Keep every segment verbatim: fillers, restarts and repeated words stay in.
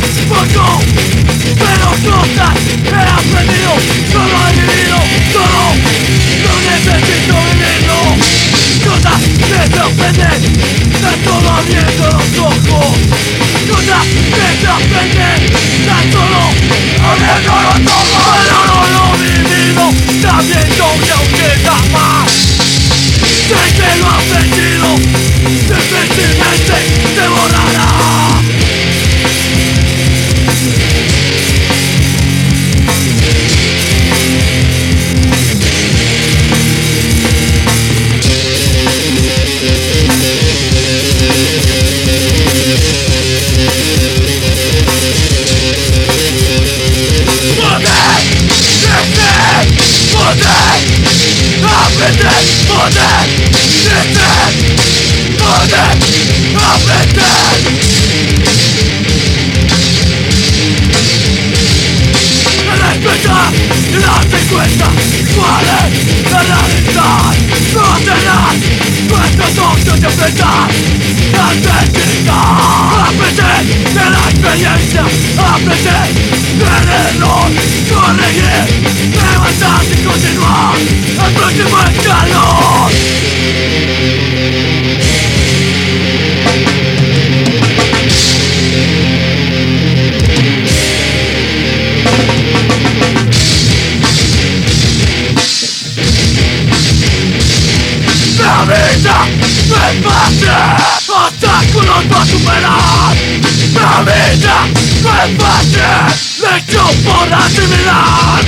poco, pero cosas he aprendido, solo he vivido, solo no necesito vivirlo. Cosas que te ofenden, tan solo abriendo los ojos. Cosas que te ofenden, tan solo abriendo los ojos. Pero no lo he vivido, sabiendo que aún queda más. Sé que lo has sentido, difícilmente te borrará. Aprender, poder, crecer, poder, aprender. Respetar y darte cuenta cuál es la realidad. No serás nuestros ojos de enfrentar la adversidad. Aprender de la experiencia, aprender del error, corregir, levantarse y continuar al próximo escalón. La vida no es fácil, obstáculos para superar. La vida no es fácil, lección por asimilar.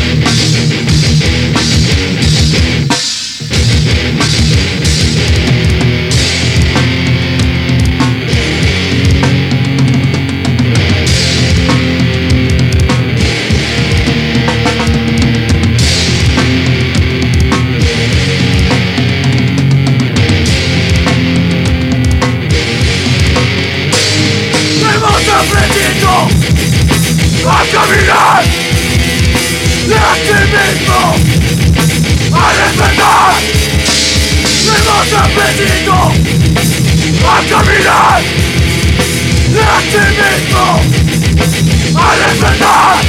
Aprendiendo a caminar de a ti mismo, a despertar. Hemos aprendido a caminar de a ti mismo, a despertar.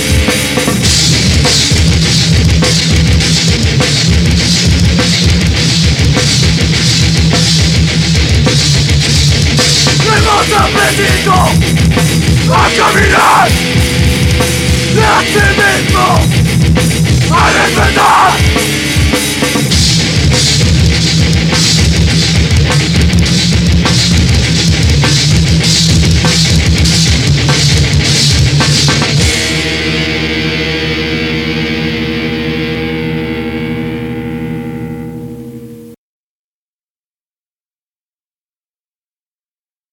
Hemos aprendido a caminar de a ti mismo, a despertar.